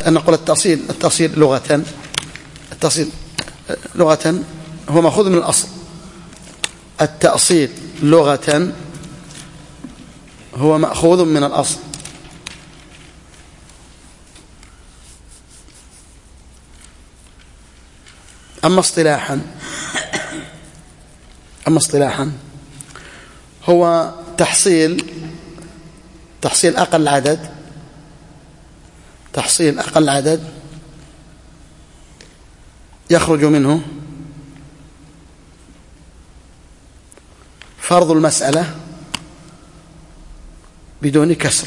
أن نقول التأصيل لغة هو مأخوذ من الأصل. التأصيل لغة هو مأخوذ من الأصل. أما اصطلاحا هو تحصيل أقل عدد يخرج منه فرض المسألة بدون كسر.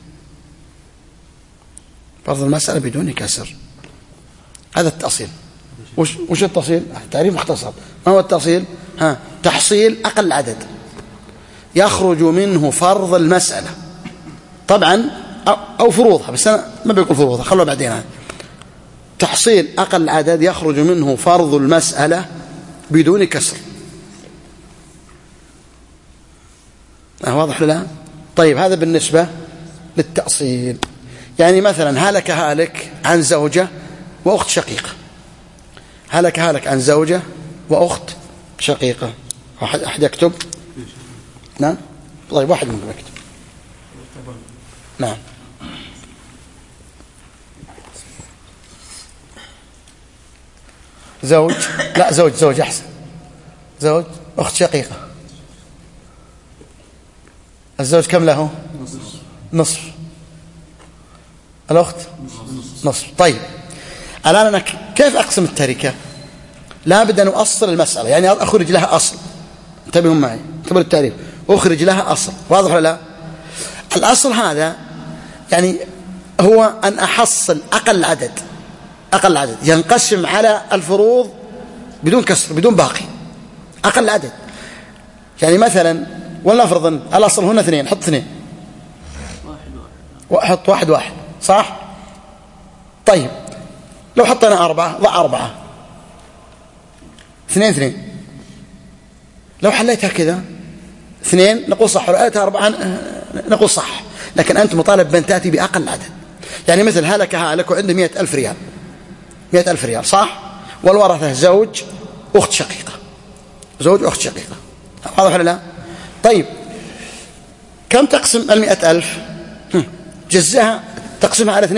هذا التأصيل. وش التأصيل؟ تعريف مختصر. ما هو التأصيل؟ تحصيل أقل عدد يخرج منه فرض المسألة، طبعا أو فروضها، بس أنا ما بيقول فروضها، خلوها بعدين. تحصيل أقل عدد يخرج منه فرض المسألة بدون كسر. واضح ولا؟ طيب، هذا بالنسبة للتأصيل. يعني مثلا هلك عن زوجة وأخت شقيقة. هلك عن زوجة وأخت شقيقة. أحد يكتب؟ نعم. طيب، واحد منكم يكتب. نعم. زوج أحسن. زوج أخت شقيقة. الزوج كم له؟ نصف. الأخت نصف. طيب، الآن أنا كيف أقسم التركة؟ لابد أن أؤصل المسألة، يعني أخرج لها أصل. انتبهوا معي، انتبهوا للتعريف. أخرج لها أصل. واضح ولا لا؟ الأصل هذا يعني هو أن أحصل أقل عدد ينقسم على الفروض بدون كسر، بدون باقي. أقل عدد، يعني مثلا ولنفرض الأصل هنا 2، حط 2، حط 1 صح؟ طيب، لو حطينا 4 ضع 4، 2. لو حليتها كذا 2 نقول صح، ولو حليتها 4 نقول صح. لكن أنت مطالب بأن تأتي بأقل عدد. يعني مثل هلك وعنده 100,000 ريال، 100,000 ريال صح؟ والورثة زوج أخت شقيقة. واضح ولا لا؟ طيب، كم تقسم 100,000؟ جزها تقسمها على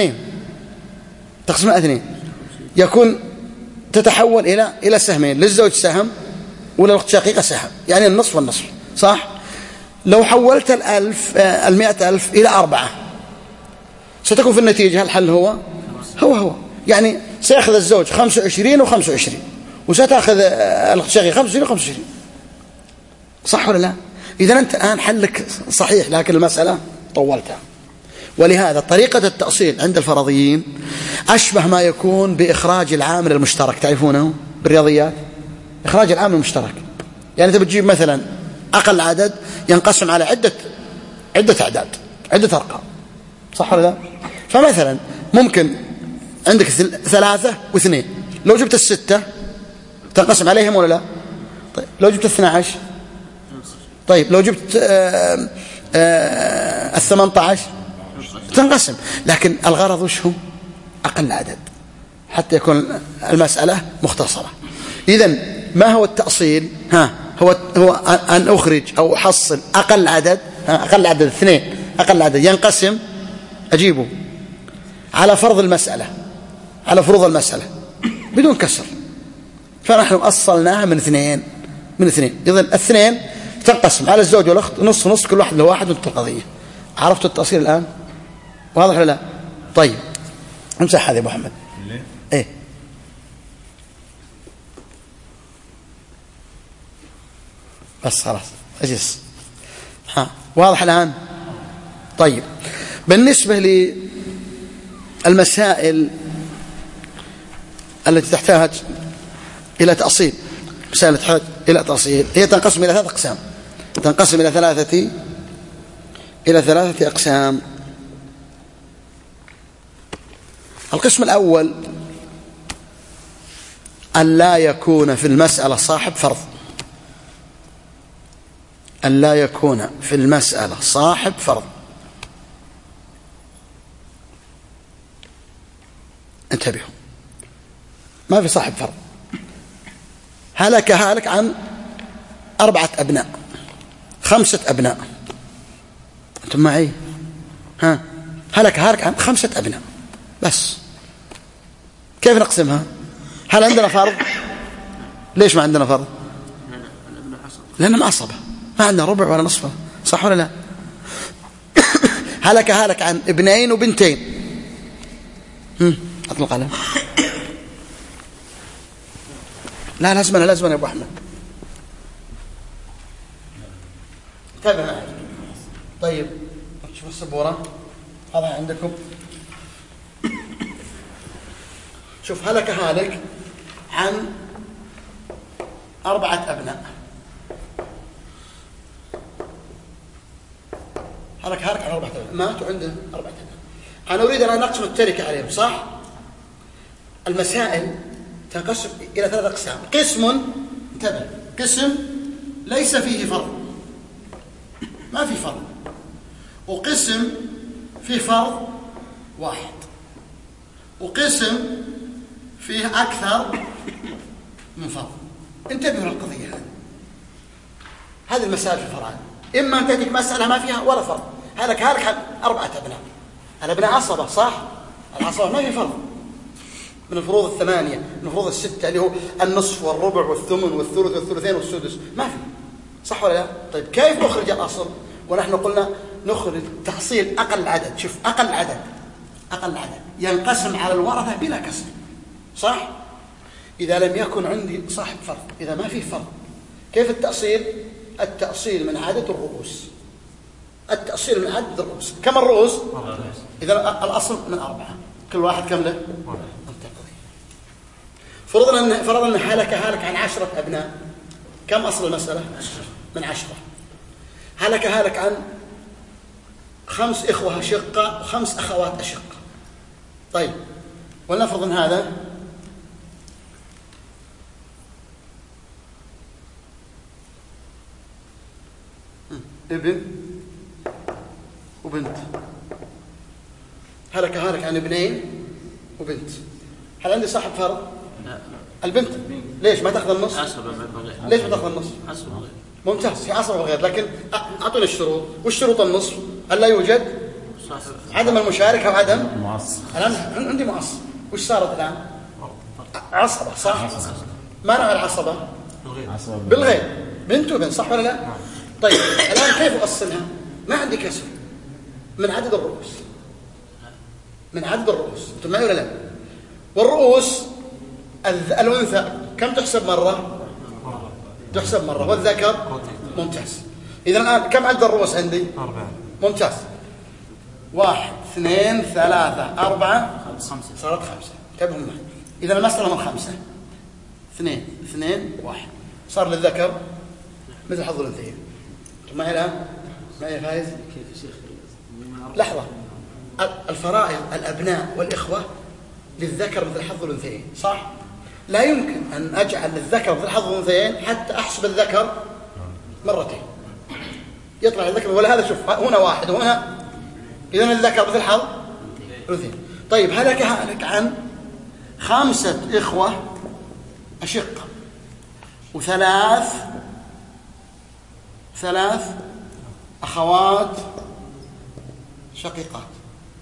2. يكون تتحول إلى سهمين، للزوج سهم وللأخت شقيقة سهم، يعني النصف والنصف صح؟ لو حولت 100,000 إلى 4 ستكون في النتيجة الحل هو يعني سيأخذ الزوج 25 و25، وستأخذ الأخت الشقيقة 25 و25. صح ولا لا؟ إذا أنت الآن حلك صحيح، لكن المسألة طولتها. ولهذا طريقة التأصيل عند الفرضيين أشبه ما يكون بإخراج العامل المشترك. تعرفونه بالرياضيات؟ إخراج العامل المشترك، يعني أنت بتجيب مثلا أقل عدد ينقسم على عدة أعداد، عدة أرقام. صح ولا لا؟ فمثلا ممكن عندك 3 و2، لو جبت 6 تنقسم عليهم ولا لا؟ طيب، لو جبت 12، طيب لو جبت 18 تنقسم. لكن الغرض وش هو؟ أقل عدد، حتى يكون المسألة مختصرة. إذن ما هو التأصيل؟ هو أن أخرج أو أحصل أقل عدد، أقل عدد 2، أقل عدد ينقسم، أجيبه على فرض المسألة، على فروض المسألة بدون كسر. فنحن أصلناها من 2. إذن 2 تنقسم على الزوج والأخت نص، كل واحد له 1 من القضية. عرفت التأصيل الآن؟ واضح ولا لا؟ طيب، امسح هذا يا أبو محمد. إيه، بس خلاص أجلس. واضح الآن؟ طيب، بالنسبة للمسائل التي تحتاج إلى تأصيل، مسائل تحتاج إلى تأصيل، هي تنقسم إلى 3 أقسام. تنقسم إلى 3 أقسام. القسم الأول أن لا يكون في المسألة صاحب فرض. أن لا يكون في المسألة صاحب فرض. انتبهوا، ما في صاحب فرض. هلك هالك عن 4 أبناء، 5 أبناء. أنتم معي؟ ها، هلك هالك عن 5 أبناء بس. كيف نقسمها؟ هل عندنا فرض؟ ليش ما عندنا فرض؟ لأننا عصبة، ما عندنا ربع ولا نصف، صح ولا لا؟ هلك هالك عن 2 وبنتين. أطلق على لا لازمنا يا أبو أحمد. انتبه معي. طيب شوف السبورة هذا عندكم. شوف هلك هالك عن 4 أبناء. هلك هالك عن 4 أبناء، ماتوا عنده 4 أبناء. أنا أريد أن نقسم التركة عليهم، صح؟ المسائل تنقسم إلى 3 أقسام. قسم، انتبه، قسم ليس فيه فرض، ما في فرض، وقسم فيه فرض واحد، وقسم فيه أكثر من فرض. انتبهوا للقضية هذه المسائل في الفرعان. إما أن تأتيك مسألة ما فيها ولا فرض. هلك عن 4 أبناء. الأبناء عصبة، صح؟ العصبة ما في فرض. من الفروض 8، من الفروض 6 اللي هو النصف والربع والثمن والثلث والثلثين والسدس، ما في، صح ولا لا؟ طيب كيف نخرج الأصل؟ ونحن قلنا نخرج تحصيل أقل عدد. شوف أقل عدد ينقسم على الورثة بلا كسر، صح؟ إذا لم يكن عندي صاحب فرض، إذا ما فيه فرض، كيف التأصيل؟ التأصيل من عدد الرؤوس. التأصيل من عدد الرؤوس. كم الرؤوس؟ إذا الأصل من 4، كل واحد كم له؟ فرضنا أن هلك عن 10 أبناء. كم أصل المسألة؟ من 10. هلك عن 5 إخوة أشقة و5 أخوات أشقة. طيب ولنفرض أن هذا ابن وبنت. هلك عن 2 وبنت. هل عندي صاحب فرض؟ لا. البنت ليش ما تاخذ النص؟ ليش ما تاخذ النص؟ ممتاز، في عصر وغير. لكن أعطوني الشروط. والشروط النص ألا يوجد عدم المشاركة وعدم معصب. الآن عندي معصب. وش صارت الآن؟ عصبة، صح؟ ما نوع العصبة؟ بالغير، بنت وبنت، صح ولا لا؟ طيب الآن كيف أصلها؟ ما عندي كسر، من عدد الرؤوس. من عدد الرؤوس، أنتم معي ولا لا؟ والرؤوس الأنثى كم تحسب مرة؟ تحسب مرة. والذكر ممتاز. إذا الآن كم عدد الرؤوس عندي؟ 4. ممتاز. 1 2 3 4 5. صارت 5. انتبهوا معي. إذا المسألة من 5 2 2 1 صار للذكر مثل حظ الأنثيين. أنتم معي الآن؟ معي فايز؟ كيف يا شيخ؟ لحظة. الفرائض الأبناء والإخوة للذكر مثل حظ الأنثيين، صح؟ لا يمكن أن أجعل للذكر مثل حظ الأنثيين حتى أحسب الذكر مرتين. يطلع الذكر ولا هذا. شوف هنا 1 وهنا، إذن الذكر مثل حظ الأنثيين. طيب هلك عن 5 إخوة أشقة و3 أخوات شقيقات،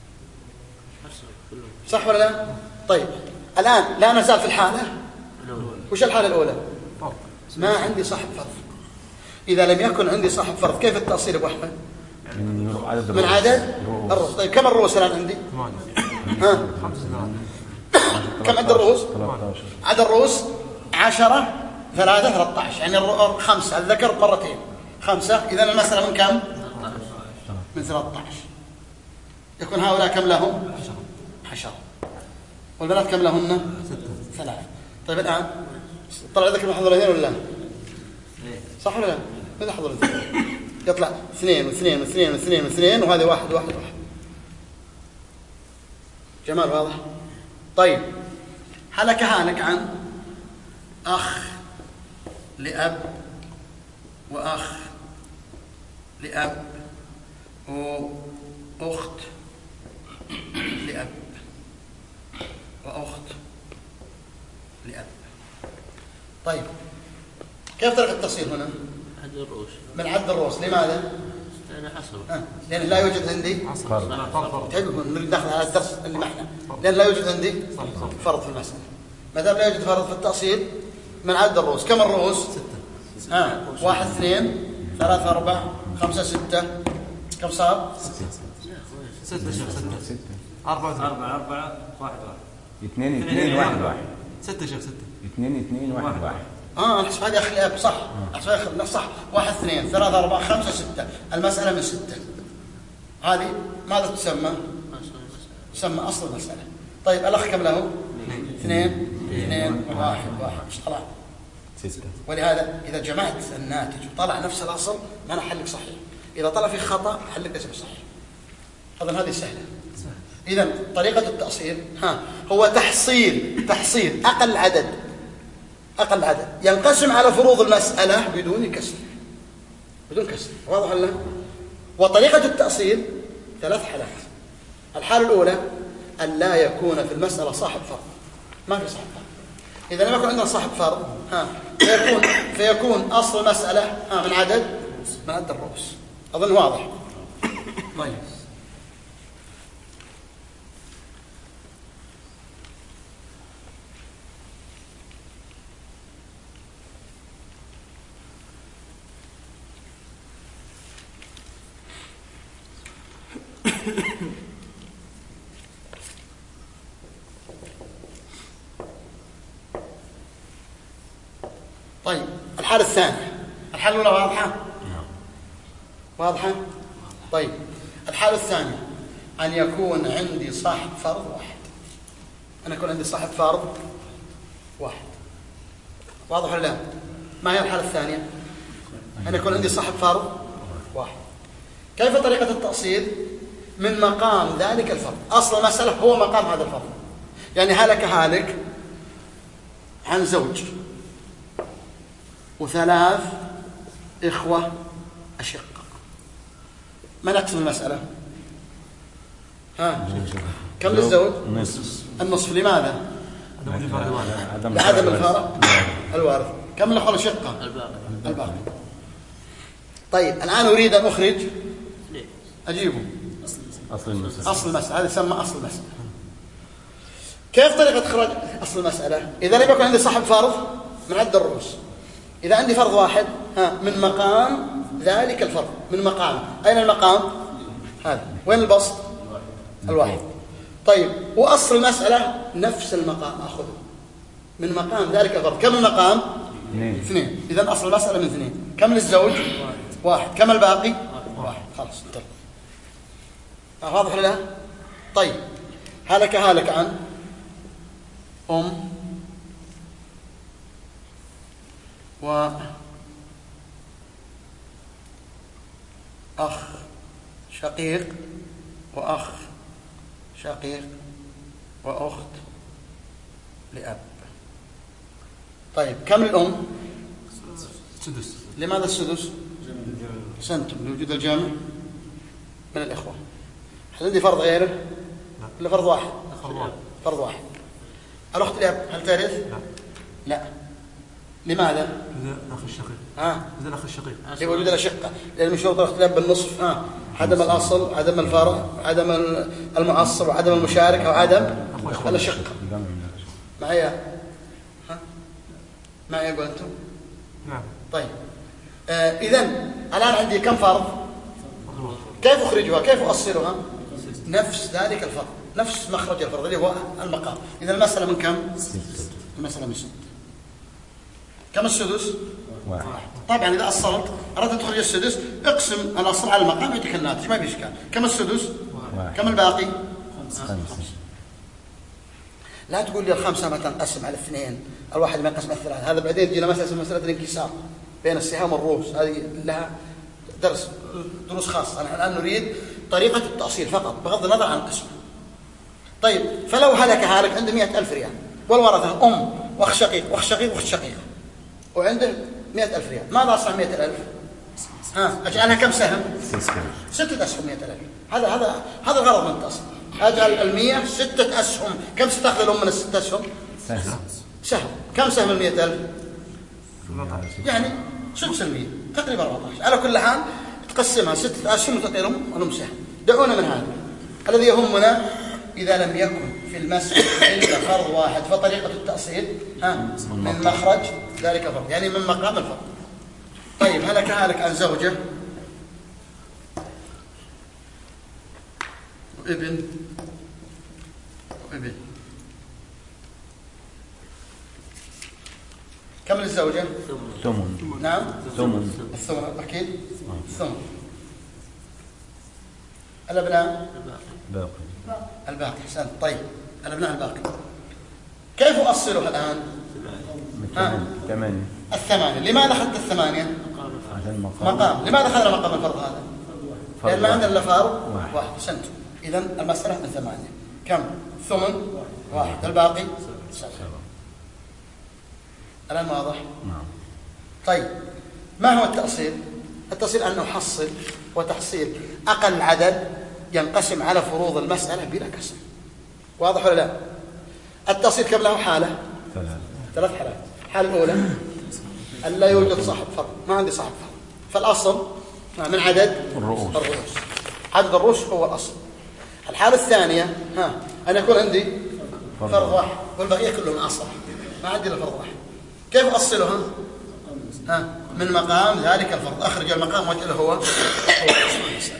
صح ولا لا؟ طيب الآن لا نزال في الحالة. وش الحالة الأولى؟ ما عندي صاحب فرض. إذا لم يكن عندي صاحب فرض كيف التأصيل أبو أحمد؟ من عدد الرؤوس. طيب كم الرؤوس الآن عندي؟ 8. ها؟ كم عدد الرؤوس؟ 13. عدد الرؤوس 10 3 13، يعني 5 الذكر مرتين 5. إذا المسألة من كم؟ من 13. يكون هؤلاء كم لهم؟ 10. والبنات كم لهن؟ 3. طيب الآن طلع ذكر من حظ الأنثيين ولا لا؟ صح ولا لا؟ ماذا حظ الأنثيين؟ يطلع 2 و2 و2 و2 و2 وهذه 1 1 1. جمال واضح؟ طيب هلك عن أخ لأب وأخ لأب وأخت لأب وأخت لأب. طيب كيف طريقة التفصيل هنا؟ عد الرؤوس. من عد الرؤوس. لماذا؟ لأن حصر. لأن لا يوجد عندي فرض. نريد ندخل على الدرس اللي معنا. لأن لا يوجد عندي فرض في المسألة. ما دام لا يوجد فرض في التأصيل من عد الرؤوس. كم الرؤوس؟ 6. 1 2 3 4 5 6. كم صار؟ 6 شيخ 6. 4 4 1 1. 2 2 1 1. 6 شيخ 6. 2 2 1 1. أحسب هذه أخي الأب صح. أحسب صح. 1 2 3 4 5 6. المسألة من 6. هذه ماذا تسمى؟ تسمى أصل المسألة. طيب الأخ كم له؟ 2 2 1 1. إيش طلع؟ 6. ولهذا إذا جمعت الناتج وطلع نفس الأصل معنى حلك صحيح. إذا طلع في خطأ حلك ليس بصحيح. أظن هذه سهلة. إذا طريقة التأصيل هو تحصيل أقل عدد ينقسم على فروض المسألة بدون كسر. واضح ولا؟ وطريقة التأصيل 3 حالات. الحالة الأولى أن لا يكون في المسألة صاحب فرض. ما في صاحب فرض. إذا لم يكن عندنا صاحب فرض فيكون أصل المسألة من عدد الرؤوس. أظن واضح. طيب طيب الحالة الثانية. الحالة الأولى واضحة؟ طيب الحالة الثانية أن يكون عندي صاحب فرض واحد. واضح ولا لا؟ ما هي الحالة الثانية؟ أن يكون عندي صاحب فرض واحد. كيف طريقة التأصيل؟ من مقام ذلك الفرض. أصل المسألة هو مقام هذا الفرض. يعني هالك عن زوج و3 إخوة أشقة. ما نقسم المسألة؟ كم للزوج؟ النصف. لماذا؟ لعدم الفارق الوارث. كم الأخوة الأشقة؟ الباقي. طيب الآن أريد أن أخرج أجيبه أصل المسألة. هذا يسمى أصل المسألة. كيف طريقة إخراج أصل المسألة؟ إذا لم يكن عندي صاحب فرض من عد الرؤوس. إذا عندي فرض واحد من مقام ذلك الفرض. من مقام. أين المقام؟ هذا. وين البسط؟ الواحد. طيب وأصل المسألة نفس المقام أخذه من مقام ذلك الفرض. كم المقام؟ 2. إذا أصل المسألة من 2. كم للزوج؟ 1. كم الباقي؟ 1. خلاص انتهى. واضح ولا لا؟ طيب هلك عن أم وأخ شقيق وأخ شقيق وأخت لأب. طيب كم الأم؟ 6. لماذا السدس؟ سنتم لوجود الجامع من الإخوة. هل عندي فرض غيره؟ ولا فرض واحد؟ فرض واحد. الأخت لأب هل ترث؟ لا. لماذا؟ الأخ الشقيق. الأخ الشقيق. لوجود الأشقة. لأن من شروط الاختلاف بالنصف عدم الأصل، عدم الفرع، عدم المعصب، وعدم المشاركة، وعدم الأشقة. معي قلتم؟ نعم. طيب إذن الآن عندي كم فرض؟ كيف أخرجها؟ كيف أصلها؟ نفس ذلك الفرض، نفس مخرج الفرض اللي هو المقام. إذا المسألة من كم؟ المسألة من 6. كم السدس؟ 1. طبعا إذا أصلت أردت أن تخرج السدس اقسم الأصل على المقام يعطيك الناتج، ما في إشكال. كم السدس؟ 1. كم الباقي؟ 5. لا تقول لي الخمسة ما تنقسم على 2، الواحد ما ينقسم على 3. هذا بعدين تجينا مسألة الانكسار بين السهام والرؤوس، هذه لها دروس خاصة. نحن الآن نريد طريقة التأصيل فقط بغض النظر عن القسم. طيب فلو هلك عنده 100,000 ريال والورثة أم وأخ شقيق وأخ شقيق وأخت شقيقة وعنده 100,000 ريال، ماذا أصنع 100,000؟ أجعلها كم سهم؟ 6 أسهم 100,000. هذا الغرض من التأصيل. أجعل 100 6 أسهم. كم ستأخذ الأم من 6 أسهم؟ سهم. كم سهم 100,000؟ يعني سدس 100 تقريبا 14. على كل حال تقسمها 6 أسهم وتعطي الأم سهم. دعونا من هذا. الذي يهمنا إذا لم يكن في المسألة إلا فرض واحد فطريقة التأصيل من مخرج ذلك فرض، يعني من مقام الفرض. طيب هلك عن زوجة وابن كم للزوجة؟ ثمن. نعم ثمن. الثمن أكيد. الثمن. الأبناء الباقي. حسن. طيب الأبناء الباقي كيف أصلها الآن؟ 8. الثمانية. لماذا حتى 8؟ عشان مقام. لماذا أخذنا مقام الفرض هذا؟ لأن ما عندنا إلا فارض واحد. حسنت. إذن المسألة من 8. كم؟ ثمن 1. الباقي 7. الآن واضح؟ نعم. طيب ما هو التأصيل؟ التأصيل أن نحصل وتحصيل أقل عدد ينقسم على فروض المسألة بلا كسر. واضح ولا لا؟ التأصيل كم له حالة؟ 3 حالات. الحالة الأولى أن لا يوجد صاحب فرض، ما عندي صاحب فرض، فالأصل من عدد الرؤوس. عدد الرؤوس هو الأصل. الحالة الثانية أن يكون عندي فرض واحد والبقية كلهم أصل، ما عندي إلا فرض واحد. كيف أصلها؟ من مقام ذلك الفرض. أخرج المقام واجعله هو أصل المسألة.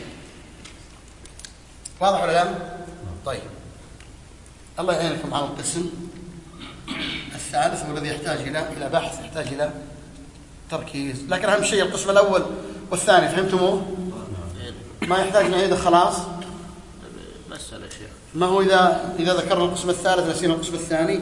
واضح ولا لا؟ طيب الله يعينكم على القسم الثالث والذي يحتاج إلى بحث، يحتاج إلى تركيز. لكن أهم شيء القسم الأول والثاني فهمتموه؟ ما يحتاج نعيده خلاص. مسألة شيخ. ما هو إذا ذكرنا القسم الثالث نسينا القسم الثاني.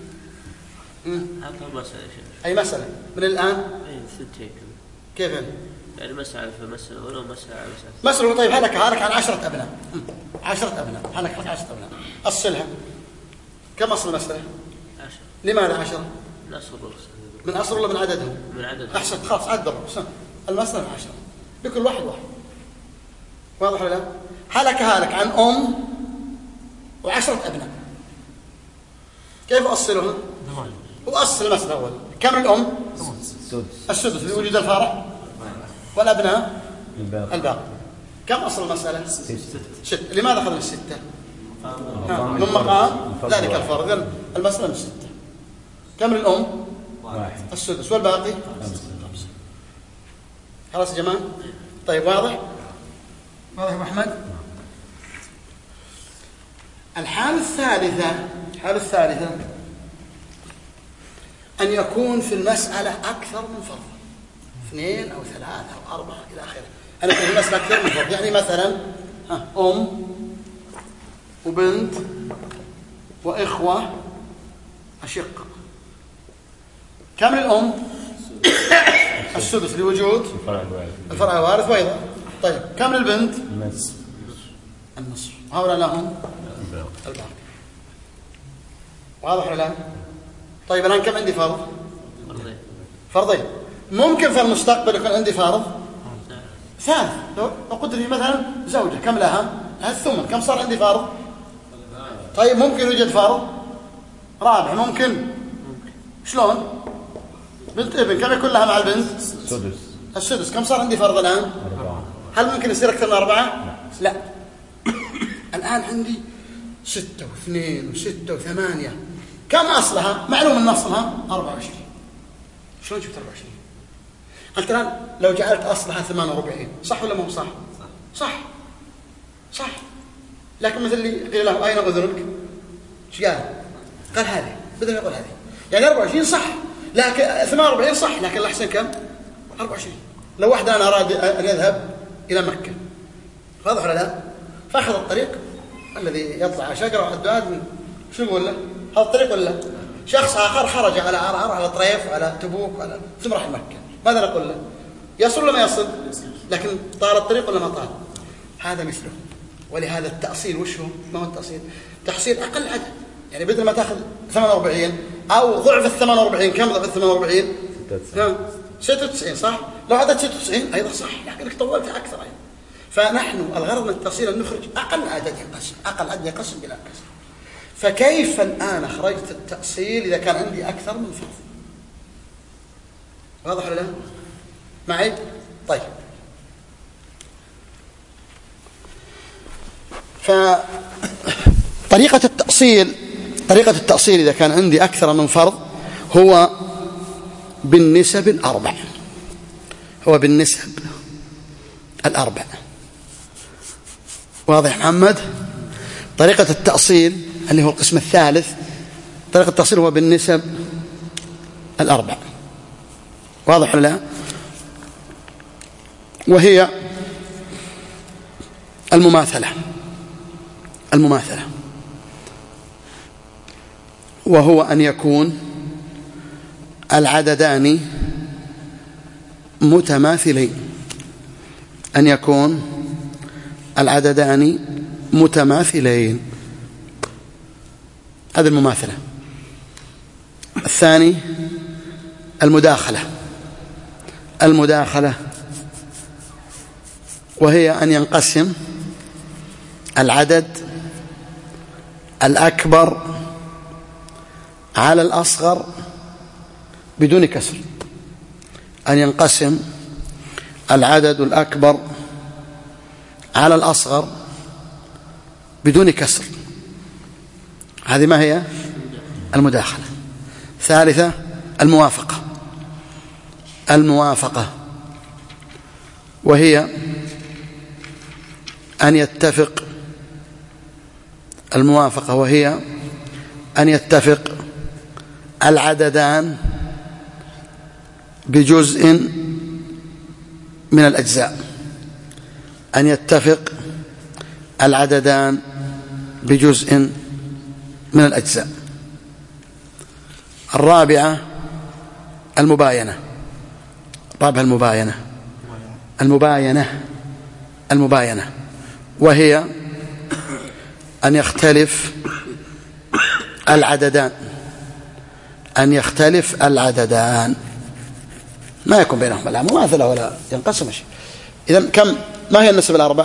هذا مسألة شيخ. أي مسألة من الآن؟ ثنتين. كيف يعني مسألة في مسألة ولو مسألة على مسألة. طيب هلك عن 10 أبناء. 10 أبناء. هلك 10 أبناء. أصلها كم أصل المسألة؟ 10. لماذا 10؟ من أصل الرؤوس. من أصل ولا من عددهم؟ من عددهم. أحسن. خلاص عدد الرؤوس. المسألة 10 لكل واحد. واضح ولا لا؟ هلك عن و10 أبناء. كيف أصلها؟ وأصل المسألة الأول كم الأم؟ السدس لوجود الفارع والأبناء الباقي. كم أصل المسألة؟ 6. لماذا أخذنا 6؟ من مقام ذلك الفرض. إذن المسألة من 6. كم الأم؟ 1. السدس والباقي 5. خلاص يا جماعة؟ طيب واضح يا محمد؟ الحالة الثالثة أن يكون في المسألة أكثر من فرض، 2 أو 3 أو 4 إلى آخره. أن يكون في المسألة أكثر من فرض. يعني مثلا أم وبنت وإخوة أشقة. كم للأم؟ السدس لوجود الفرع الوارث وأيضا. طيب كم للبنت؟ النصف. هؤلاء لهم الباقي. واضح ولا لا؟ طيب الآن كم عندي فرض؟ فرضين. ممكن في المستقبل يكون عندي فرض ثالث. لو قدر لي مثلا زوجة كم لها؟ الثمن. كم صار عندي فرض؟ طيب ممكن يوجد فرض رابع. ممكن. شلون؟ بنت ابن كم يكون لها مع البنت؟ السدس. كم صار عندي فرض الآن؟ 4. هل ممكن يصير أكثر من 4؟ لا. الآن عندي 6 و2 و6 و8. كم أصلها؟ معلوم أن أصلها 24. شلون جبت 24؟ قلت الآن لو جعلت أصلها 48 صح ولا مو صح؟ صح. لكن مثل اللي قيل له أين أذنك؟ ايش قال هذه. بدل ما يقول هذه يعني 24 صح، لكن 48 صح، لكن الأحسن كم؟ 24. لو واحد أنا أراد أن يذهب إلى مكة واضح ولا لا؟ فأخذ الطريق الذي يطلع على شجرة وحداد شو يقول له؟ هذا الطريق ولا شخص آخر خرج على عرعر على طريف على تبوك على ثم راح مكة، ماذا نقول له؟ يصل ولا ما يصل؟ لكن طال الطريق ولا ما طال؟ هذا مثله. ولهذا التأصيل وش هو؟ ما هو التأصيل؟ تحصيل أقل عدد. يعني بدل ما تأخذ 48 أو ضعف 48. كم ضعف 48؟ 96 صح؟ لو عدد 96 أيضا صح، لكنك طولت أكثر أيضا. فنحن الغرض من التأصيل أن نخرج أقل عدد ينقسم، أقل عدد ينقسم بلا كسر. فكيف الآن أخرجت التأصيل إذا كان عندي أكثر من فرض؟ واضح ولا لا؟ معي؟ طيب، فطريقة التأصيل إذا كان عندي أكثر من فرض هو بالنسب الأربع، واضح محمد؟ طريقة التأصيل اللي هو القسم الثالث، طريقة التأصيل هو بالنسب الأربع، واضح ولا لا؟ وهي المماثلة، وهو أن يكون العددان متماثلين، هذه المماثلة. الثاني المداخلة، وهي أن ينقسم العدد الأكبر على الأصغر بدون كسر، أن ينقسم العدد الأكبر على الأصغر بدون كسر، هذه ما هي؟ المداخلة. ثالثة الموافقة، وهي أن يتفق العددان بجزء من الأجزاء. الرابعة المباينة، وهي أن يختلف العددان، ما يكون بينهم لا مماثلة ولا ينقسم شيء. إذن ما هي النسب الأربع؟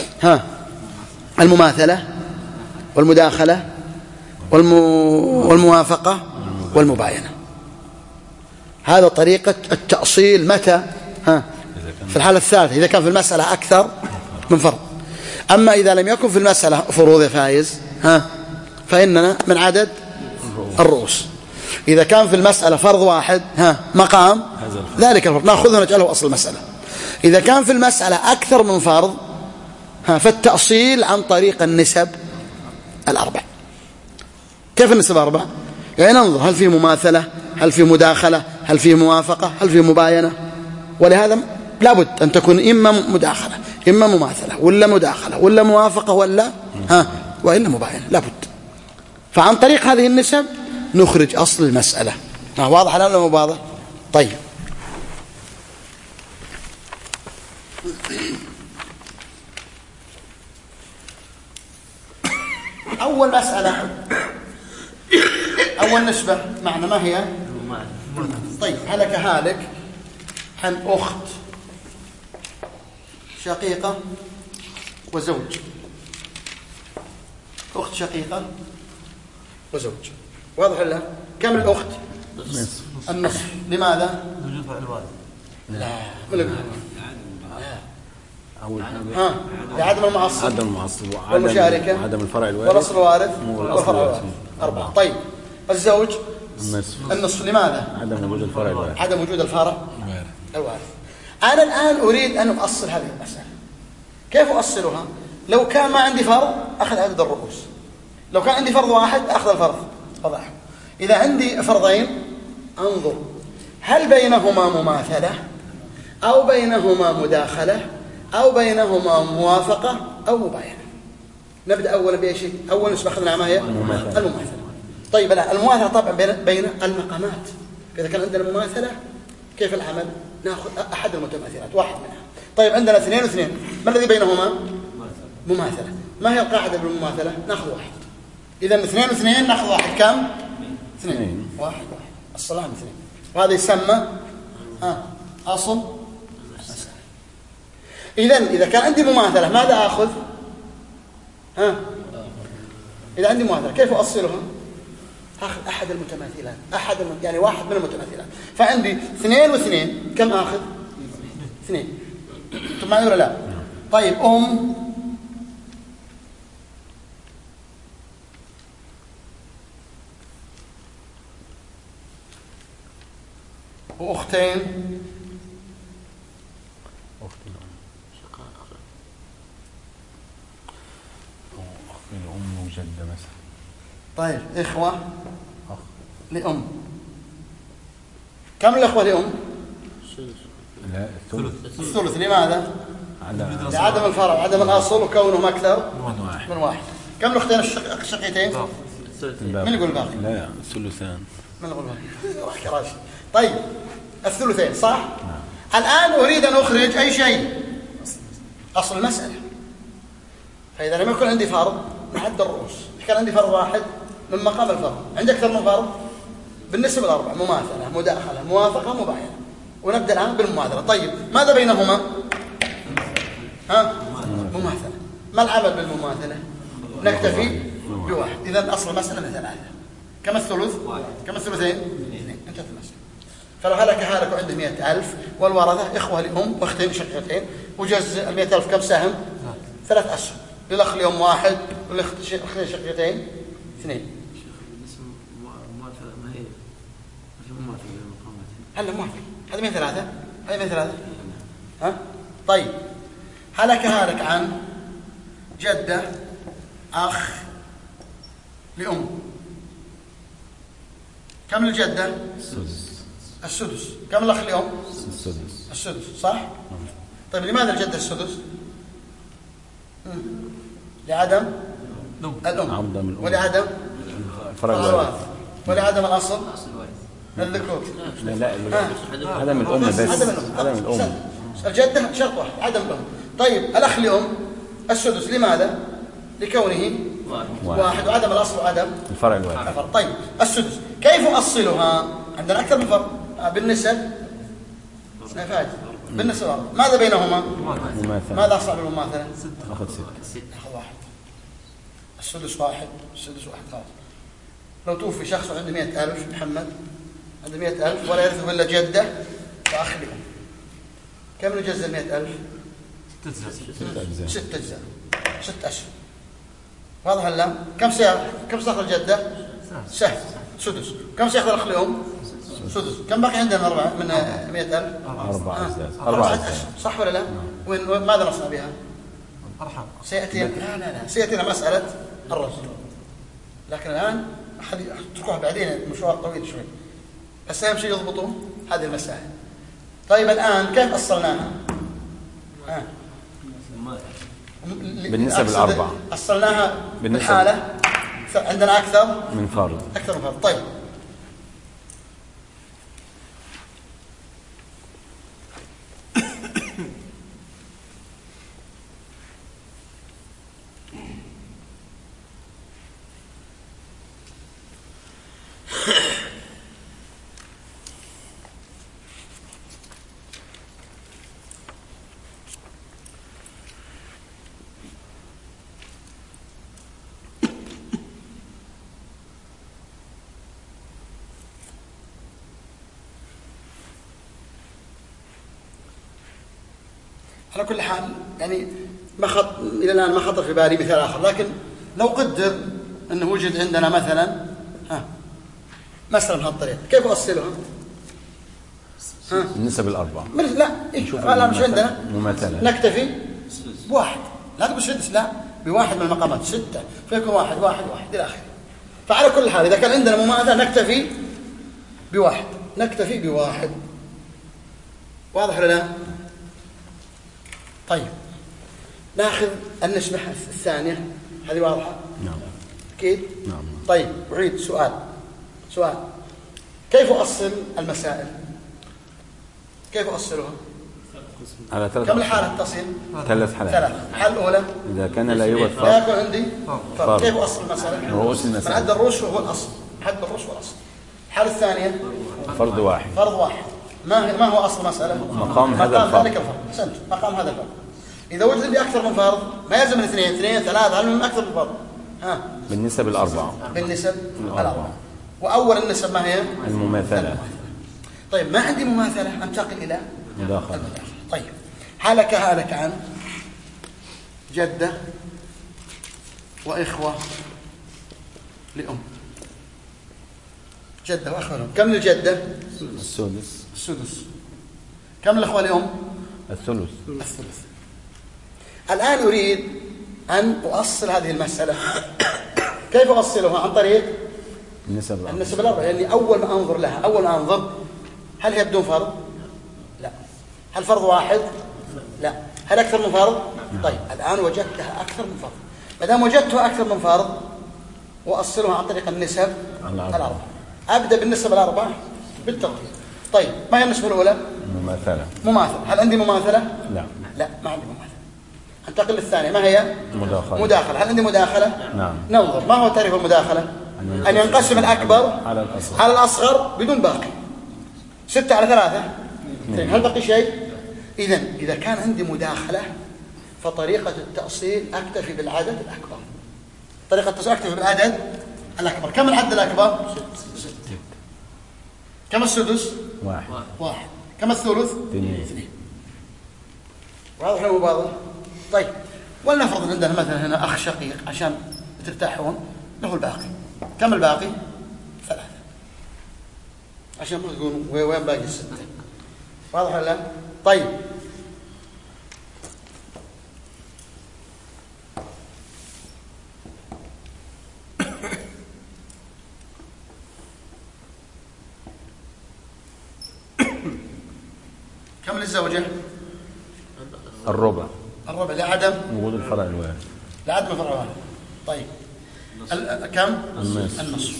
المماثلة والمداخلة والموافقة والمباينة. هذا طريقة التأصيل متى؟ في الحالة الثالثة، إذا كان في المسألة أكثر من فرض. أما إذا لم يكن في المسألة فروض يا فايز فإننا من عدد الرؤوس. إذا كان في المسألة فرض واحد مقام ذلك الفرض نأخذه ونجعله أصل المسألة. إذا كان في المسألة أكثر من فرض فالتأصيل عن طريق النسب الأربع. كيف النسب الأربع؟ يعني ننظر هل فيه مماثلة، هل فيه مداخلة، هل فيه موافقة، هل فيه مباينة. ولهذا لابد أن تكون إما مداخلة إما مماثلة ولا مداخلة ولا موافقة وإلا مباينة، لابد. فعن طريق هذه النسب نخرج أصل المسألة. واضح ولا مو واضح؟ طيب، أول مسألة، أول نسبة معنا ما هي؟ طيب، هلك عن أخت شقيقة وزوج، أخت شقيقة وزوج، واضح ولا؟ كم الأخت؟ النصف. لماذا؟ لا لعدم المعصب والمشاركة وعدم الفرع الوارث والأصل الوارث والفرع الوارث. 4. طيب، الزوج النصف. لماذا؟ عدم وجود الفرع الوارث. أنا الآن أريد أن أؤصل هذه المسألة. كيف أؤصلها؟ لو كان ما عندي فرض أخذ عدد الرؤوس، لو كان عندي فرض واحد أخذ الفرض. واضح؟ إذا عندي فرضين أنظر هل بينهما مماثلة أو بينهما مداخلة أو بينهما موافقة أو مباينة. نبدأ أولا بأي شيء؟ أول نسبة أخذنا ما هي؟ المماثلة. طيب، لا المماثلة طبعا بين المقامات. إذا كان عندنا مماثلة كيف العمل؟ نأخذ أحد المتماثلات، واحد منها. طيب، عندنا 2 و2، ما الذي بينهما؟ مماثلة. ما هي القاعدة بالمماثلة؟ نأخذ واحد. إذا 2 و2 نأخذ واحد. كم؟ 2. واحد. الصلاة 2. وهذا يسمى أصل. إذا كان عندي مماثلة ماذا آخذ؟ ها؟ إذا عندي مماثلة كيف أصلها؟ آخذ أحد المتماثلات، يعني واحد من المتماثلات. فعندي 2 و2 كم آخذ؟ 2. أنتم معي ولا لا؟ طيب وأختين الأم وجدة مثلا. طيب إخوة لأم، كم الإخوة لأم؟ لا الثلث. لماذا؟ لعدم الفرع وعدم الأصل وكونهم أكثر من واحد. كم الأختين الشقيتين؟ من يقول الباقي؟ لا ثلثان. من يقول الباقي؟ طيب الثلثين صح؟ الآن أريد أن أخرج أي شيء، أصل المسألة. فإذا لم يكن عندي فرض نعد الرؤوس. كان عندي فرض واحد من مقام الفرض، عندي أكثر من فرض بالنسبة للأربع: مماثلة، مداخلة، موافقة، مباينة. ونبدأ الآن بالمماثلة. طيب ماذا بينهما؟ مماثلة. ما العمل بالمماثلة؟ نكتفي بواحد. إذا أصل المسألة من 3. كم الثلث؟ كم الثلثين؟ 2. انتهت المسألة. فلو هلك وعنده 100,000 والورثة إخوة لأم وأختين شقيقتين، وجزء 100,000 كم سهم؟ 3 أسهم. للأخ لأم 1 والأختين شقيقتين 2. هلا موافق. هذا من 3. هذا من 3. ها؟ طيب هلك عن جدة أخ لأم، كم الجدة؟ السدس. كم الأخ لأم؟ السدس صح؟ طيب لماذا الجدة السدس؟ لعدم الأم ولعدم الفرع ولعدم الأصل الذكور. لا عدم الأم بس. عدم الأم. الجدة شرط واحد عدم الأم. طيب الأخ لأم السدس لماذا؟ لكونه واحد وعدم الأصل وعدم الفرع الواحد. طيب السدس كيف أصلها؟ عندنا أكثر من فرع بالنسب. بالنسبة ماذا بينهما؟ مماثلة. ماذا أصل بالمماثلة؟ أخذ 6. أخذ 1. السدس 1. السدس 1 خلاص. لو توفي شخص عنده 100,000، محمد عنده 100,000 ولا يرثه إلا جدة وأخ لأم، كم نجزء 100,000؟ 6 أجزاء. 6 أسهم. واضح ولا؟ كم سيأخذ الجدة؟ سهم سدس. كم سيأخذ الأخ لأم؟ سدس. كم باقي عندنا من 100,000؟ 4 أجزاء. صح ولا لا؟ ماذا نصنع بها؟ سيأتي سيأتينا مسألة الرجل، لكن الآن اتركوها بعدين، مشوار طويل شوي، بس أهم شيء يضبطوا هذه المسائل. طيب الآن كيف أصلناها؟ بالنسبة للأربعة أصلناها بالحالة عندنا أكثر من فرض. طيب على كل حال يعني إلى الآن ما خطر في بالي مثال آخر، لكن لو قدر أنه وجد عندنا مثلا مثلا بهالطريقة كيف أصلها؟ النسب الأربعة. لا الآن مش عندنا مماثلة، نكتفي بواحد. لا تقول 6، لا بواحد من المقامات 6 فيكون 1 1 1 إلى آخره. فعلى كل حال إذا كان عندنا مماثلة نكتفي بواحد. واضح ولا لا؟ طيب ناخذ النسبة الثانية، هذه واضحة؟ نعم أكيد؟ نعم. طيب أعيد سؤال كيف أصل المسائل؟ كيف أصلها؟ على 3 كم الحالة تصل؟ 3 حالات. 3. الحالة الأولى إذا كان لا يوجد فرض لا يكون عندي فرض. كيف أصل المسألة؟ رؤوس المسائل. حد الرؤوس هو الأصل. حد الرؤوس هو الأصل. الحالة الثانية فرض واحد. ما هو أصل المسألة؟ مقام هذا الفرض. ذلك الفرض. أحسنت، مقام هذا الفرض. إذا وجد عندي أكثر من فرض ما يلزم من اثنين ثلاثة، علم من أكثر من فرض. بالنسب الأربعة. بالنسب الأربعة. وأول النسب ما هي؟ المماثلة. طيب ما عندي مماثلة، أنتقل إلى مداخلة. طيب هلك عن جدة وإخوة لأم. جدة وإخوة لأم. كم للجدة؟ السدس. كم الإخوة لأم؟ الثلث. الآن أريد أن أؤصل هذه المسألة. كيف أؤصلها؟ عن طريق النسب الأربعة. يعني أول ما أنظر لها، أول ما أنظر هل هي بدون فرض؟ لا. هل فرض واحد؟ لا. هل أكثر من فرض؟ طيب الآن وجدتها أكثر من فرض. ما دام وجدتها أكثر من فرض وأصلها عن طريق النسب الأربعة. أبدأ بالنسب الأربعة بالترتيب. طيب ما هي النسبة الأولى؟ مماثلة. هل عندي مماثلة؟ لا ما عندي مماثلة. انتقل للثانية. ما هي؟ مداخلة. هل عندي مداخلة؟ نعم. ننظر ما هو تعريف المداخلة؟ أن ينقسم الأكبر على الأصغر بدون باقي. 6 على 3. هل بقي شيء؟ إذا كان عندي مداخلة فطريقة التأصيل أكتفي بالعدد الأكبر. طريقة التأصيل أكتفي بالعدد الأكبر. كم العدد الأكبر؟ 6. كم السدس؟ 1. كم الثلث؟ 2. واضح ولا مو واضح؟ طيب ولنفرض عندنا مثلا هنا أخ شقيق عشان ترتاحون له الباقي. كم الباقي؟ 3. عشان ما تقولون وين باقي 6. واضح ولا لا؟ طيب كم للزوجة؟ الربع لعدم وجود الفرع الواحد. لعدم الفرع الواحد. طيب كم؟ النصف.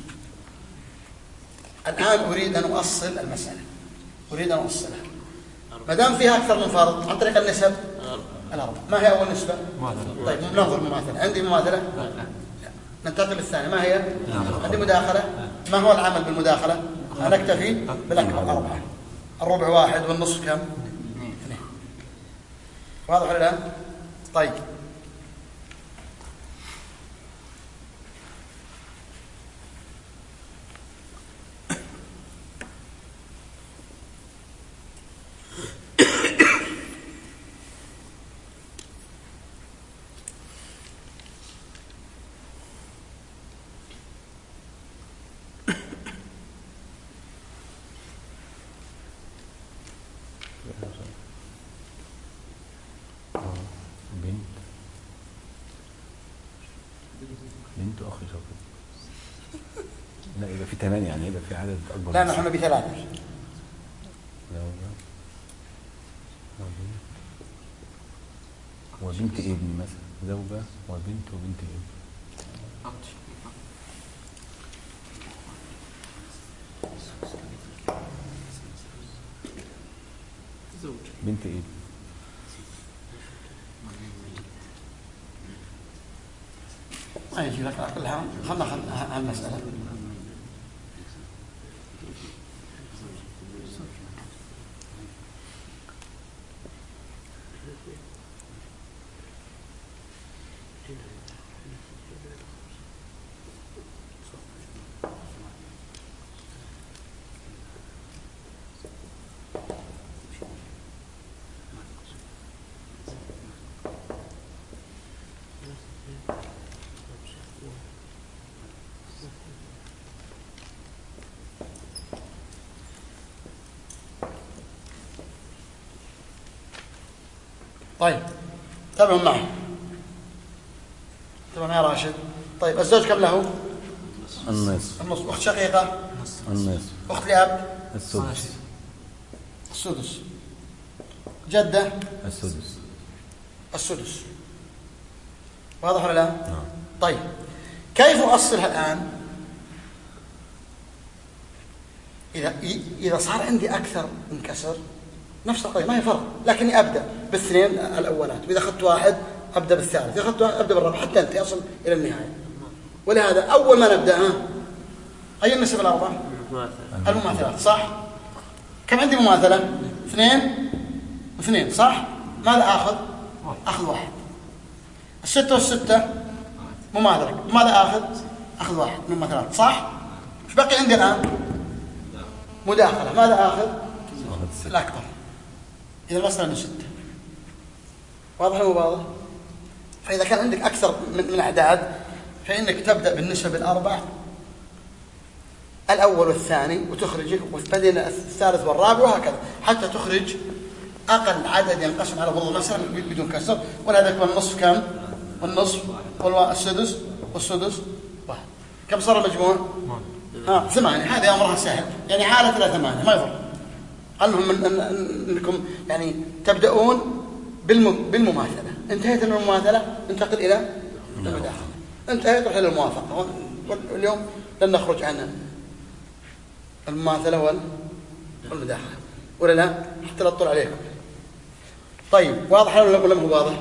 الآن أريد أن أؤصل المسألة. أؤصلها ما دام فيها أكثر من فرض عن طريق النسب الأربعة. ما هي أول نسبة؟ طيب ننظر مماثلة. عندي مماثلة؟ لا. ننتقل للثانية. ما هي؟ عندي مداخلة. ما هو العمل بالمداخلة؟ نكتفي بالأكبر 4. الربع 1 والنصف كم؟ 2. واضح ولا لا؟ طيب بنت أخي شقيق. لا يبقى في 8 يعني يبقى في عدد أكبر. لا نحن ب3. وبنت ابن مثلا. زوجة وبنت ابن. بنت ابن. ما يجي لك كلها. خلنا المسألة. طيب تابعوا معي. تمام يا راشد. طيب الزوج كم له؟ النصف. أخت شقيقة؟ النصف. أخت لأب؟ السدس. جدة؟ السدس. واضح ولا لا؟ نعم. طيب كيف أؤصلها الآن؟ إذا صار عندي أكثر من كسر نفس القضية ما هي فرق، لكني أبدأ بالاثنين الأولات، وإذا أخذت واحد أبدأ بالثالث، إذا أخذت واحد أبدأ بالرابع حتى أنتهي أصل إلى النهاية. ولهذا أول ما نبدأ أي النسب الأربعة؟ المماثلات. صح؟ كم عندي مماثلة؟ 2 و2 صح؟ ماذا آخذ؟ أخذ واحد. الستة والستة مماثلة، ماذا آخذ؟ أخذ واحد مماثلات، صح؟ إيش بقي عندي الآن؟ مداخلة، ماذا آخذ؟ الأكبر. إذا المسألة من 6. واضح أو واضح؟ فإذا كان عندك أكثر من أعداد فإنك تبدأ بالنسبة بالأربع الأول والثاني وتخرج وتبدل الثالث والرابع وهكذا حتى تخرج أقل عدد ينقسم على فروض المسألة بدون كسر. وهذا يكون النصف كم؟ والنصف والسدس والسدس واحد. كم صار المجموع؟ 8. هذه أمرها سهل، يعني حالة إلى 8 ما يضر. المهم أنكم يعني تبدأون بالمماثلة. انتهيت من المماثلة انتقل إلى المداخلة. انتهيت إلى الموافقة. واليوم لن نخرج عن المماثلة والمداخلة ولا لا؟ حتى لا أطول عليكم. طيب واضح ولا مو واضح؟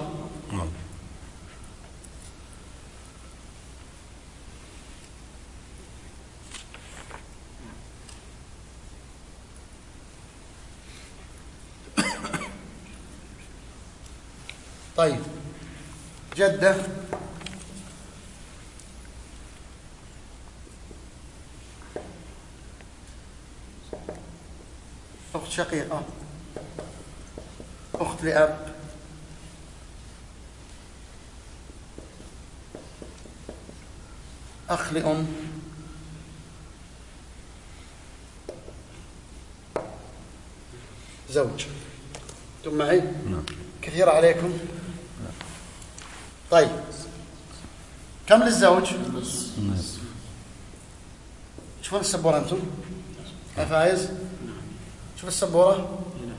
طيب جدة أخت شقيقة، أخت لأب، أخ لأم، زوج. أنتم معي؟ كثيرة عليكم؟ طيب كم للزوج؟ نصف. شوفون السبورة أنتم يا فايز، شوف السبورة.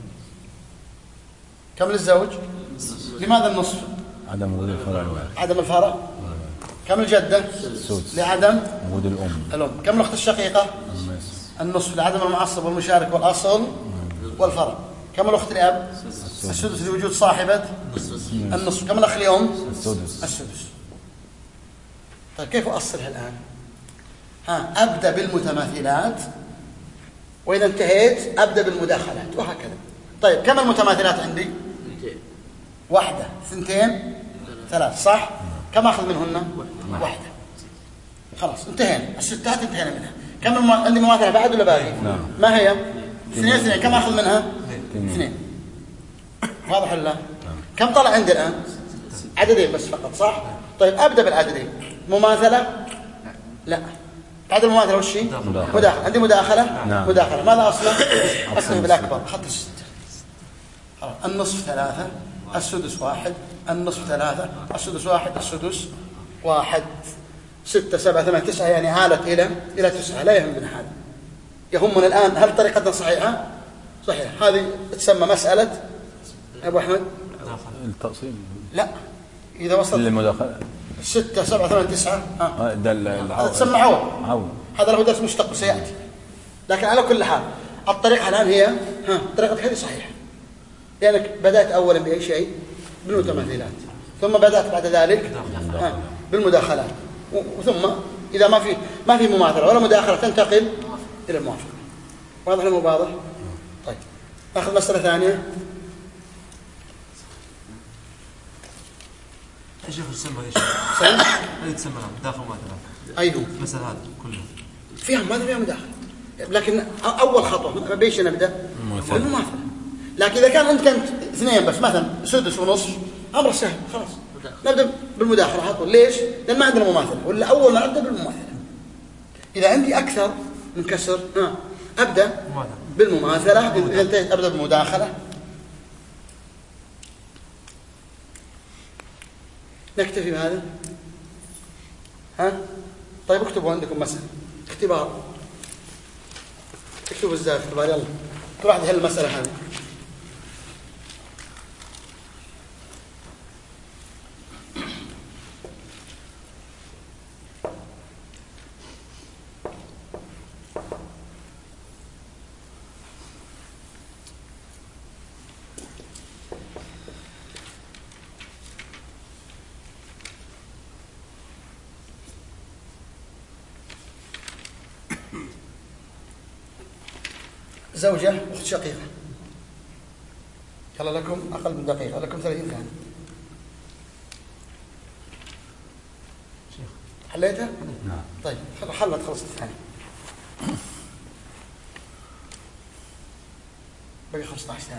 كم للزوج؟ لماذا النصف؟ عدم وجود الفرع الواحد. عدم الفرع. كم الجدة؟ السدس. لعدم وجود الأم. كم الأخت الشقيقة؟ النصف لعدم المعصب والمشارك والأصل والفرع. كم الأخت الأب؟ السدس لوجود صاحبة النصف. كم الأخ الأم؟ السدس. طيب كيف أصلها الآن؟ أبدأ بالمتماثلات وإذا انتهيت أبدأ بالمداخلات وهكذا. طيب كم المتماثلات عندي؟ 1 2 3 صح؟ كم أخذ منهن؟ 1. خلاص انتهينا. الستات انتهينا منها. كم عندي مماثلة بعد ولا باقي؟ ما هي؟ 2 كم أخذ منها؟ 2. واضح ولا لا؟ كم طلع عندي الآن؟ عددين بس فقط صح؟ طيب أبدأ بالعددين. مماثلة؟ لا. بعد المماثلة وش هي؟ مداخلة. عندي مداخلة؟ مداخلة. ماذا أصله؟ أصله بالأكبر. أخذت 6. النصف 3 السدس 1 النصف 3 السدس 1 السدس 1 6 7 8 9 يعني عالت إلى 9. لا يهمنا هذا. يهمنا الآن هل طريقتنا صحيحة؟ صحيح. هذه تسمى مسألة أبو أحمد التأصيل. لا إذا وصلت للمداخلة 6 7 8 9 هذا تسمى عوض. هذا له درس مشتق سيأتي. لكن على كل حال الطريقة الآن هي طريقتك هذه صحيحة لأنك بدأت أولا بأي شيء بالمتماثلات ثم بدأت بعد ذلك بالمداخلات وثم إذا ما في مماثلة ولا مداخلة تنتقل إلى الموافقة. واضح ولا مو واضح؟ طيب ناخذ مسألة ثانية. ايش تسمى هذه تسمى مداخلة مماثلة. أيوه المسألة هذه كلها فيها مماثلة فيها مداخلة لكن أول خطوة بيش نبدأ بالمماثلة. لكن إذا كان عندك 2 بس مثلا سدس ونصف أمر سهل خلاص نبدأ بالمداخلة على طول. ليش؟ لأن ما عندنا مماثلة ولا أول ما أبدأ بالمماثلة. إذا عندي أكثر من كسر أبدأ بالمماثلة. إذا انتهيت أبدأ بالمداخلة. نكتفي بهذا. طيب اكتبوا عندكم مسألة اختبار. اكتبوا ازاي اختبار يلا كل واحد يحل المسألة هذه. زوجة أخت شقيقة. يلا لكم أقل من دقيقة لكم 30 ثانية. حليتها؟ نعم. طيب حلت خلصت الثانية. بقي 15 ثانية.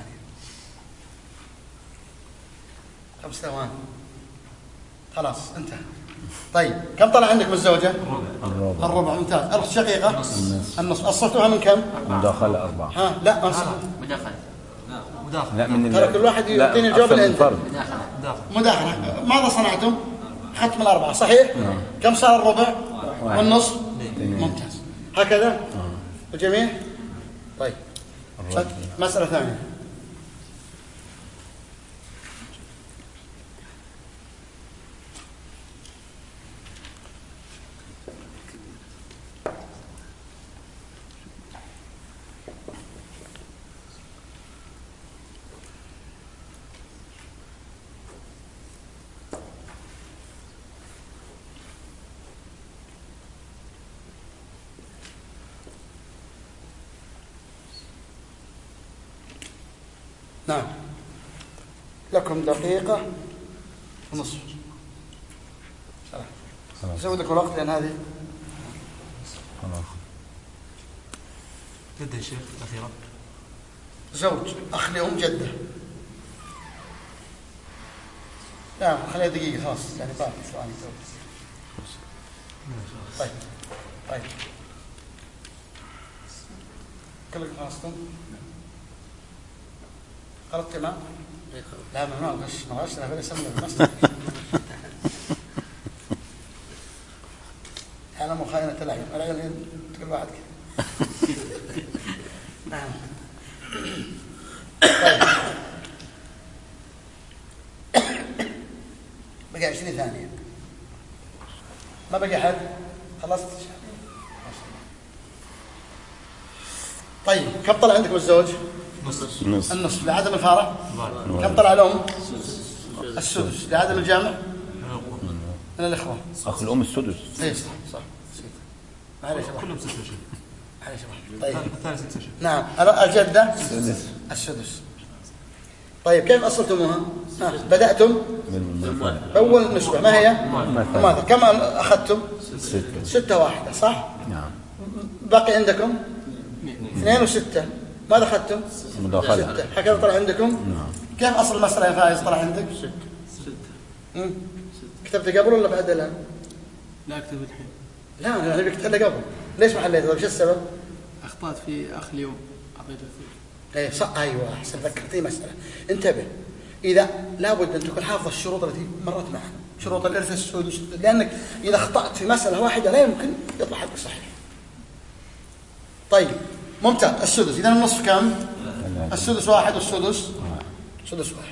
5 ثواني. خلاص انتهى. طيب كم طلع عندك من الزوجة؟ الربع. ممتاز. الأخت الشقيقة؟ النصف. أصلتوها من كم؟ مداخلة 4. ها لا مداخل. لا من ترى كل واحد يعطيني الجواب اللي عنده. مداخل. مداخلة. ماذا صنعتم؟ أخذتم الأربعة صحيح؟ كم صار الربع؟ والنصف؟ ممتاز. هكذا؟ الجميع؟ طيب مسألة ثانية. نعم لكم دقيقة ونصف. زود لكم الوقت لأن هذه جدة يا شيخ الأخيرة. زوج أخ لأم جدة. لا خليها دقيقة خلاص يعني باقي ثواني. طيب طيب كلكم خلصتم؟ خلصت تمام؟ لا ممنوع الغش. ما غشنا في الاسم المسجد. أنا مو خاينة العين. العين تقول واحد كذا. نعم. طيب بقى 20 ثانية. ما بقي أحد؟ خلصت؟ طيب كم طلع عندكم الزوج؟ النصف لعدم الفارق. كم طلع الأم؟ السدس لعدم الجامع من الإخوة. أخ الأم السدس. إيه صح. معلش كلهم 6 شيخ. معلش. طيب الثاني 6 شيخ. نعم الجدة السدس. طيب كيف أصلتموها؟ بدأتم أول نسبة ما هي؟ ماذا؟ كم أخذتم؟ 6 واحدة صح؟ نعم. باقي عندكم 2 و6. ماذا أخذتم؟ مداخلة 6. هكذا طلع عندكم؟ نعم. كيف أصل المسألة يا فايز طلع عندك؟ 6. كتبت قبل ولا بعد الآن؟ لا أكتب الحين. لا أنا أبي أكتب قبل. ليش ما حليت؟ طيب شو السبب؟ أخطأت في أخ اليوم أعطيته ايه صح. ايوه احسن ذكرتني مساله. انتبه اذا لابد ان تكون حافظ الشروط التي مرت معنا، شروط الارث السدس، لانك اذا اخطات في مساله واحده لا يمكن يطلع حقك صحيح. طيب ممتاز. السدس اذا النصف كم؟ السدس 1 والسدس سدس 1.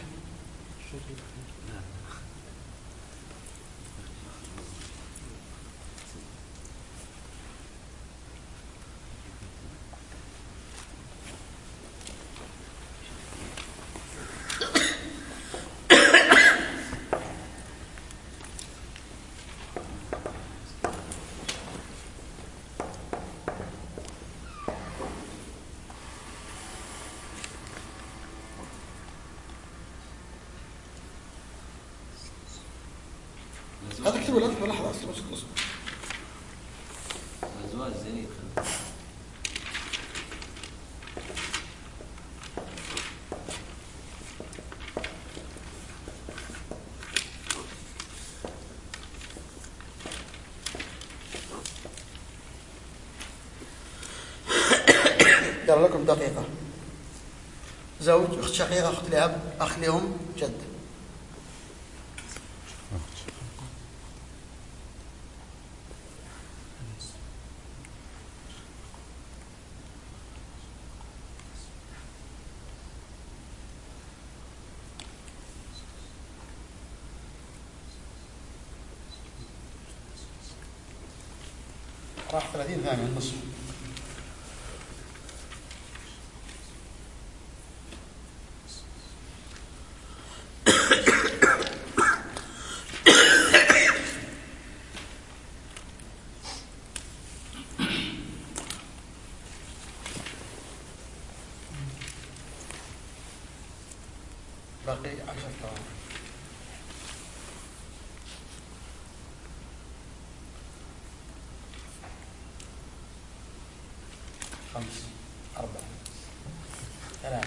هذا اكتبه لا تكتبه لحظة أصلا. أزواج زينين. يلا لكم دقيقة. زوج أخت شقيقة أخت لأب أخ لأم جد. راح 30 ثانية النصف. باقي 10 ثواني. 5 4 3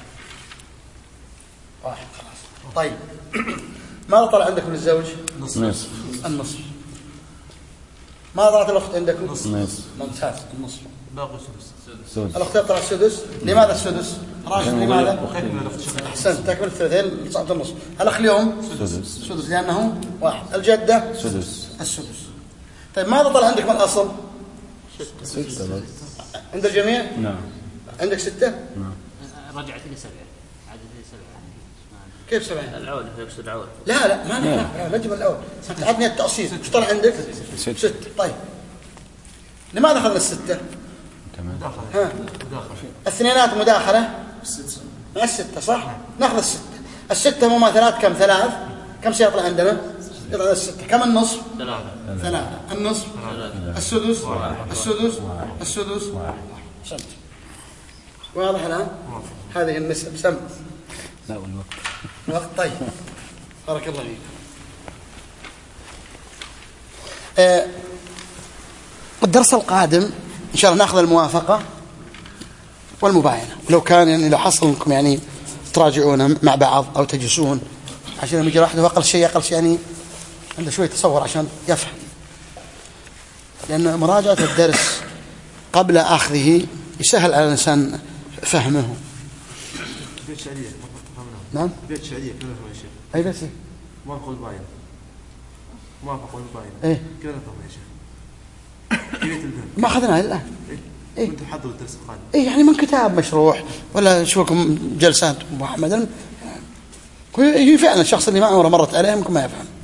1 خلاص. طيب ماذا طلع عندكم للزوج؟ نصف. النصف. ماذا طلعت الأخت عندكم؟ نصف. ممتاز. النصف. باقي سدس. سدس. الأختين طلع السدس. لماذا السدس؟ راشد لماذا؟ تكمل الأخت شقيقة. أحسنت، تكمل الثلثين صعد النصف. الأخ اليوم سدس. سدس لأنه 1. الجدة سدس. السدس. طيب ماذا طلع عندك من الأصل؟ 6. عند الجميع؟ نعم. عندك 6؟ رجعت إلى 7. عدد إلى 7. كيف 7؟ العول هو يقصد العول. لا ما لا نجم الأول. أنت عدني التأصيل. ايش طلع عندك؟ 6. طيب لماذا أخذنا 6؟ تمام. ها. الاثنينات مداخلة مع 6 صح؟ ناخذ 6. 6 مماثلات كم؟ 3. كم سيطلع عندنا؟ يطلع 6. كم النصف؟ 3. النصف؟ السدس؟ السدس؟ أحسنت. واضح الآن؟ هذه النسب. سم لا والوقت. الوقت. طيب بارك الله فيك. الدرس القادم إن شاء الله نأخذ الموافقة والمباينة، ولو كان يعني لو حصل لكم يعني تراجعون مع بعض أو تجلسون عشان يجي واحد أقل شيء يعني عنده شوية تصور عشان يفهم، لأن مراجعة الدرس قبل أخذه يسهل على الإنسان فهمه. بيت شعرية. نعم. بيت شعرية كذا يا شيخ. أي بس موافق والمباين. موافق والمباين. إيه كذا نفهم يا شيخ. كيف الفهم؟ ما أخذناها الآن. إيه. وأنت حضر الدرس القادم. إيه يعني من كتاب مشروح ولا شوفكم جلسات أبو أحمد. فعلا الشخص اللي ما عمره مرت عليه ممكن ما يفهم.